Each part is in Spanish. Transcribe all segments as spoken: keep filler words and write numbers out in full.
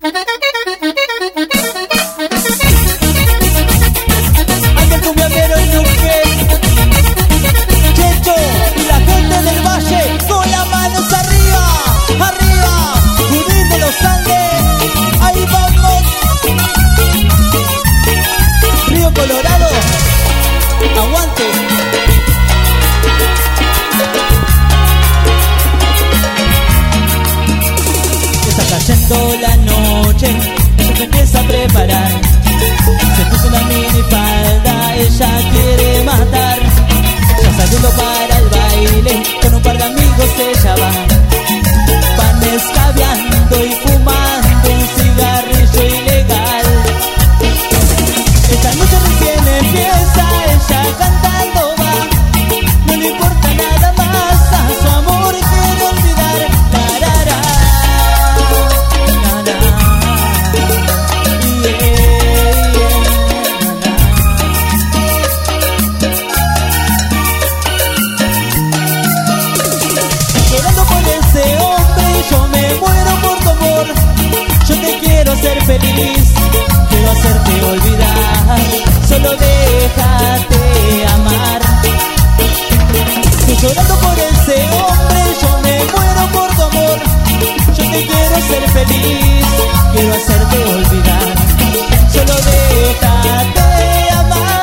La noche, ella se empieza a preparar. Se puso una minifalda, ella quiere matar. Ya saliendo para el baile, con un par de amigos ella va. Van escabeando y fumando un cigarrillo ilegal. Esta noche recién empieza, ella cantando va. No le importa nada más, a su amor quiere olvidar. Tarará. Ser feliz, quiero hacerte olvidar, solo déjate amar. Estoy llorando por ese hombre, yo me muero por tu amor. Yo te quiero ser feliz, quiero hacerte olvidar, solo déjate amar.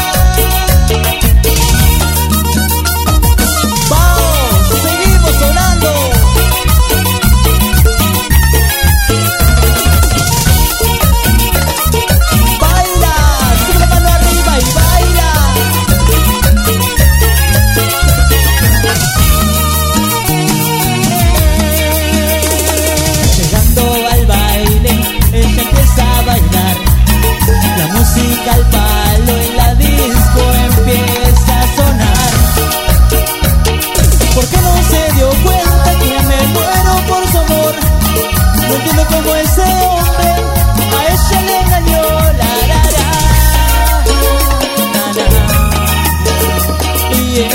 Vamos, seguimos sonando. Al palo en la disco empieza a sonar. ¿Por qué no se dio cuenta que me muero por su amor? No entiendo cómo ese hombre a ella le engañó. La la la, la la, yeah,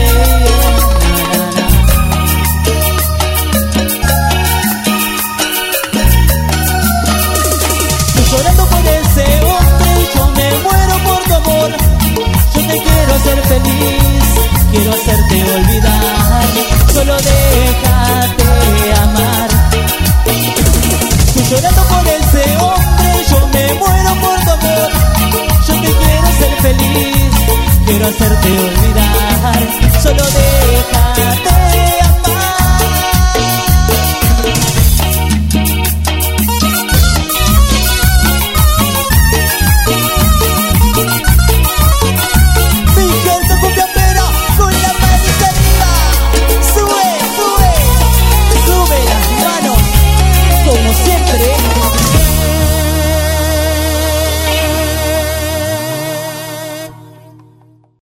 la, la, la. Estoy llorando por ese hombre, me muero por tu amor. Yo te quiero hacer feliz, quiero hacerte olvidar, solo déjate amar. Estoy llorando por ese hombre, yo me muero por tu amor. Yo te quiero hacer feliz, quiero hacerte olvidar, solo déjate